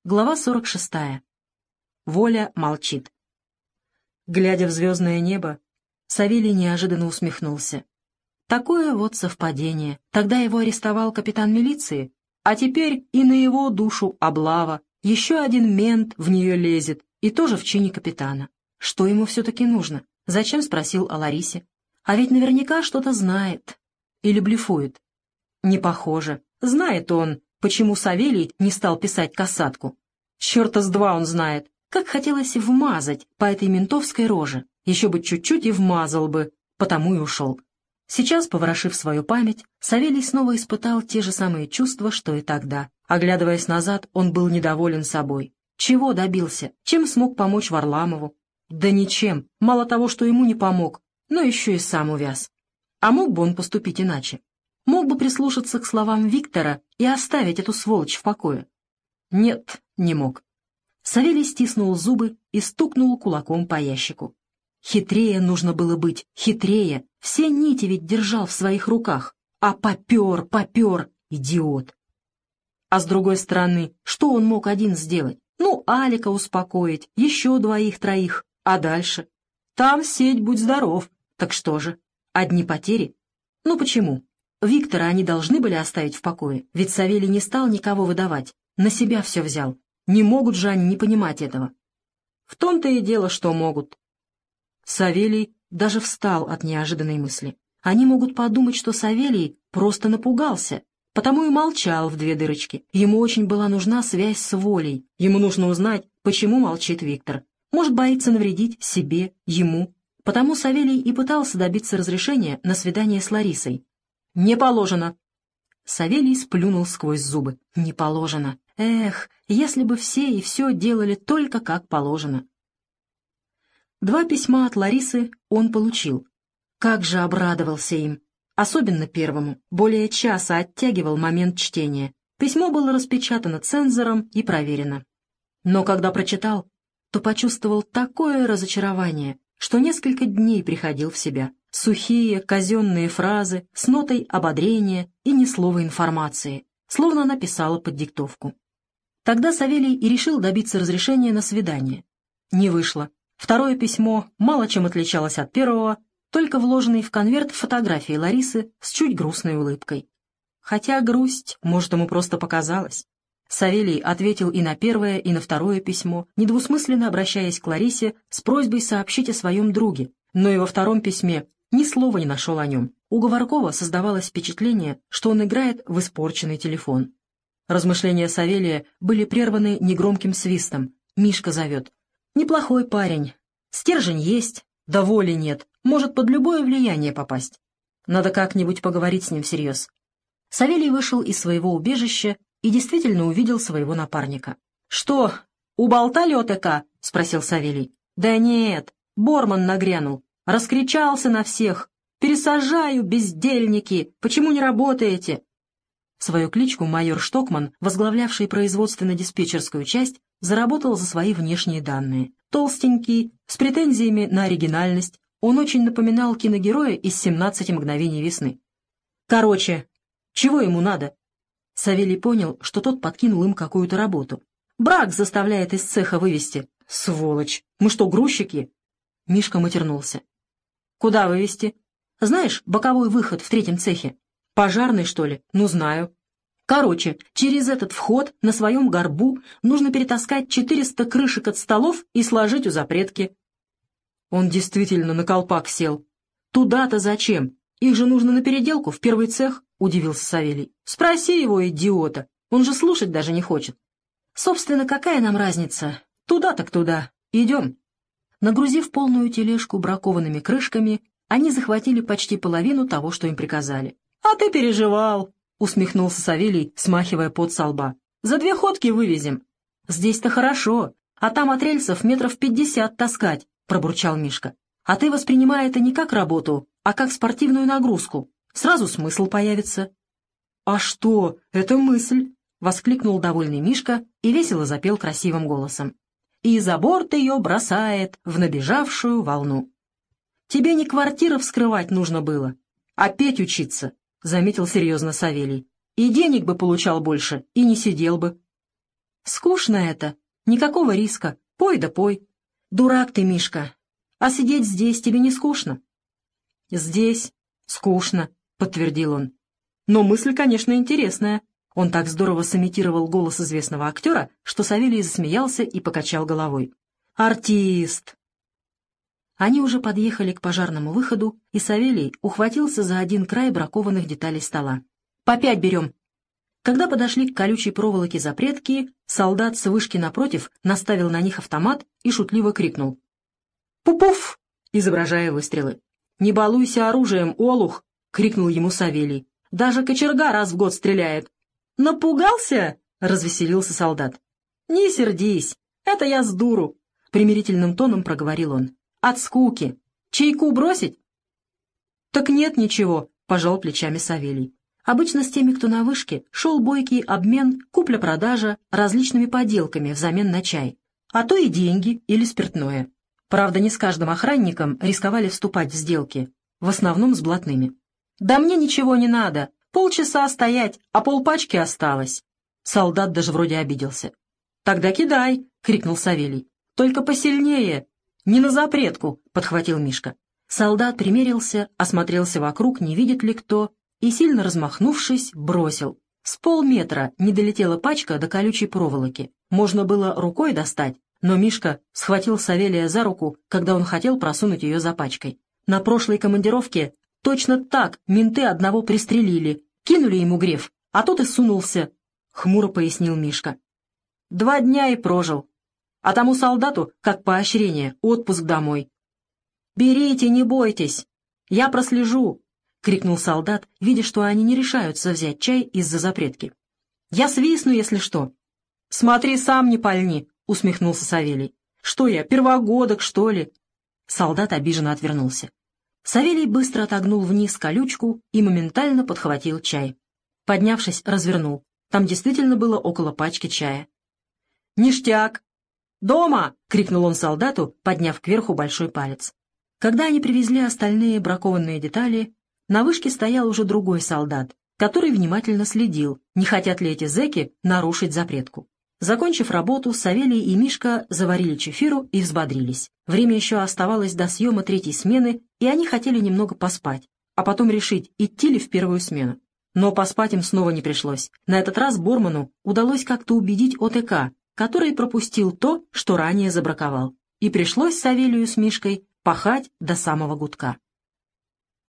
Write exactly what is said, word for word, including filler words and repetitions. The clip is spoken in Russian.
Глава сорок шестая. Воля молчит. Глядя в звездное небо, Савелий неожиданно усмехнулся. Такое вот совпадение. Тогда его арестовал капитан милиции, а теперь и на его душу облава. Еще один мент в нее лезет, и тоже в чине капитана. Что ему все-таки нужно? Зачем спросил о Ларисе? А ведь наверняка что-то знает. Или блефует. Не похоже. Знает он, почему Савелий не стал писать касатку. Черта с два он знает. Как хотелось вмазать по этой ментовской роже. Еще бы чуть-чуть и вмазал бы, потому и ушел. Сейчас, поворошив свою память, Савелий снова испытал те же самые чувства, что и тогда. Оглядываясь назад, он был недоволен собой. Чего добился? Чем смог помочь Варламову? Да ничем. Мало того, что ему не помог, но еще и сам увяз. А мог бы он поступить иначе? Мог бы прислушаться к словам Виктора и оставить эту сволочь в покое? Нет, не мог. Савелий стиснул зубы и стукнул кулаком по ящику. Хитрее нужно было быть, хитрее. Все нити ведь держал в своих руках. А попер, попер, идиот. А с другой стороны, что он мог один сделать? Ну, Алика успокоить, еще двоих-троих. А дальше? Там сеть, будь здоров. Так что же, одни потери? Ну почему? Виктора они должны были оставить в покое, ведь Савелий не стал никого выдавать. На себя все взял. Не могут же они не понимать этого. В том-то и дело, что могут. Савелий даже встал от неожиданной мысли. Они могут подумать, что Савелий просто напугался, потому и молчал в две дырочки. Ему очень была нужна связь с Волей. Ему нужно узнать, почему молчит Виктор. Может, боится навредить себе, ему. Потому Савелий и пытался добиться разрешения на свидание с Ларисой. «Не положено!» Савелий сплюнул сквозь зубы. «Не положено! Эх, если бы все и все делали только как положено!» Два письма от Ларисы он получил. Как же обрадовался им! Особенно первому. Более часа оттягивал момент чтения. Письмо было распечатано цензором и проверено. Но когда прочитал, то почувствовал такое разочарование, что несколько дней приходил в себя. Сухие, казенные фразы с нотой ободрения и ни слова информации, словно она писала под диктовку. Тогда Савелий и решил добиться разрешения на свидание. Не вышло. Второе письмо мало чем отличалось от первого, только вложенный в конверт фотографии Ларисы с чуть грустной улыбкой. Хотя грусть, может, ему просто показалось. Савелий ответил и на первое, и на второе письмо, недвусмысленно обращаясь к Ларисе с просьбой сообщить о своем друге, но и во втором письме ни слова не нашел о нем. У Говоркова создавалось впечатление, что он играет в испорченный телефон. Размышления Савелия были прерваны негромким свистом. Мишка зовет. Неплохой парень. Стержень есть, да воли нет. Может под любое влияние попасть. Надо как-нибудь поговорить с ним всерьез. Савелий вышел из своего убежища и действительно увидел своего напарника. «Что, уболтали ОТК?» — спросил Савелий. «Да нет, Борман нагрянул. Раскричался на всех. Пересажаю, бездельники! Почему не работаете?» Свою кличку майор Штокман, возглавлявший производственно-диспетчерскую часть, заработал за свои внешние данные. Толстенький, с претензиями на оригинальность, он очень напоминал киногероя из «семнадцати мгновений весны». «Короче, чего ему надо?» Савелий понял, что тот подкинул им какую-то работу. «Брак заставляет из цеха вывести. Сволочь! Мы что, грузчики?» Мишка матернулся. «Куда вывести? Знаешь, боковой выход в третьем цехе? Пожарный, что ли? Ну, знаю. Короче, через этот вход на своем горбу нужно перетаскать четыреста крышек от столов и сложить у запретки». Он действительно на колпак сел. «Туда-то зачем? Их же нужно на переделку в первый цех», — удивился Савелий. «Спроси его, идиота. Он же слушать даже не хочет». «Собственно, какая нам разница? Туда так туда. Идем». Нагрузив полную тележку бракованными крышками, они захватили почти половину того, что им приказали. «А ты переживал», — усмехнулся Савелий, смахивая пот со лба. «За две ходки вывезем». «Здесь-то хорошо, а там от рельсов метров пятьдесят таскать», — пробурчал Мишка. «А ты воспринимай это не как работу, а как спортивную нагрузку. Сразу смысл появится». «А что, это мысль», — воскликнул довольный Мишка и весело запел красивым голосом. «И за борт ее бросает в набежавшую волну». «Тебе не квартиру вскрывать нужно было, а петь учиться», — заметил серьезно Савелий. «И денег бы получал больше, и не сидел бы». Скучно это, никакого риска, пой да пой. Дурак ты, Мишка, а сидеть здесь тебе не скучно? Здесь скучно, подтвердил он. Но мысль, конечно, интересная. Он так здорово сымитировал голос известного актера, что Савелий засмеялся и покачал головой. Артист! Они уже подъехали к пожарному выходу, и Савелий ухватился за один край бракованных деталей стола. «По пять берем!» Когда подошли к колючей проволоке запретки, солдат с вышки напротив наставил на них автомат и шутливо крикнул. «Пу-пуф!» изображая выстрелы. «Не балуйся оружием, олух!» — крикнул ему Савелий. «Даже кочерга раз в год стреляет!» «Напугался?» — развеселился солдат. «Не сердись, это я с дуру!» — примирительным тоном проговорил он. «От скуки. Чайку бросить?» «Так нет ничего», — пожал плечами Савелий. Обычно с теми, кто на вышке, шел бойкий обмен, купля-продажа различными поделками взамен на чай, а то и деньги или спиртное. Правда, не с каждым охранником рисковали вступать в сделки, в основном с блатными. «Да мне ничего не надо, полчаса стоять, а полпачки осталось». Солдат даже вроде обиделся. «Тогда кидай!» — крикнул Савелий. «Только посильнее!» «Не на запретку!» — подхватил Мишка. Солдат примерился, осмотрелся вокруг, не видит ли кто, и, сильно размахнувшись, бросил. С полметра не долетела пачка до колючей проволоки. Можно было рукой достать, но Мишка схватил Савелия за руку, когда он хотел просунуть ее за пачкой. На прошлой командировке точно так менты одного пристрелили, кинули ему греф, а тот и сунулся, — хмуро пояснил Мишка. Два дня и прожил. А тому солдату, как поощрение, отпуск домой. «Берите, не бойтесь, я прослежу!» — крикнул солдат, видя, что они не решаются взять чай из-за запретки. «Я свистну, если что». «Смотри, сам не пальни!» — усмехнулся Савелий. «Что я, первогодок, что ли?» Солдат обиженно отвернулся. Савелий быстро отогнул вниз колючку и моментально подхватил чай. Поднявшись, развернул. Там действительно было около пачки чая. «Ништяк!» «Дома!» — крикнул он солдату, подняв кверху большой палец. Когда они привезли остальные бракованные детали, на вышке стоял уже другой солдат, который внимательно следил, не хотят ли эти зэки нарушить запретку. Закончив работу, Савелий и Мишка заварили чефиру и взбодрились. Время еще оставалось до съема третьей смены, и они хотели немного поспать, а потом решить, идти ли в первую смену. Но поспать им снова не пришлось. На этот раз Борману удалось как-то убедить ОТК, который пропустил то, что ранее забраковал. И пришлось Савелию с Мишкой пахать до самого гудка.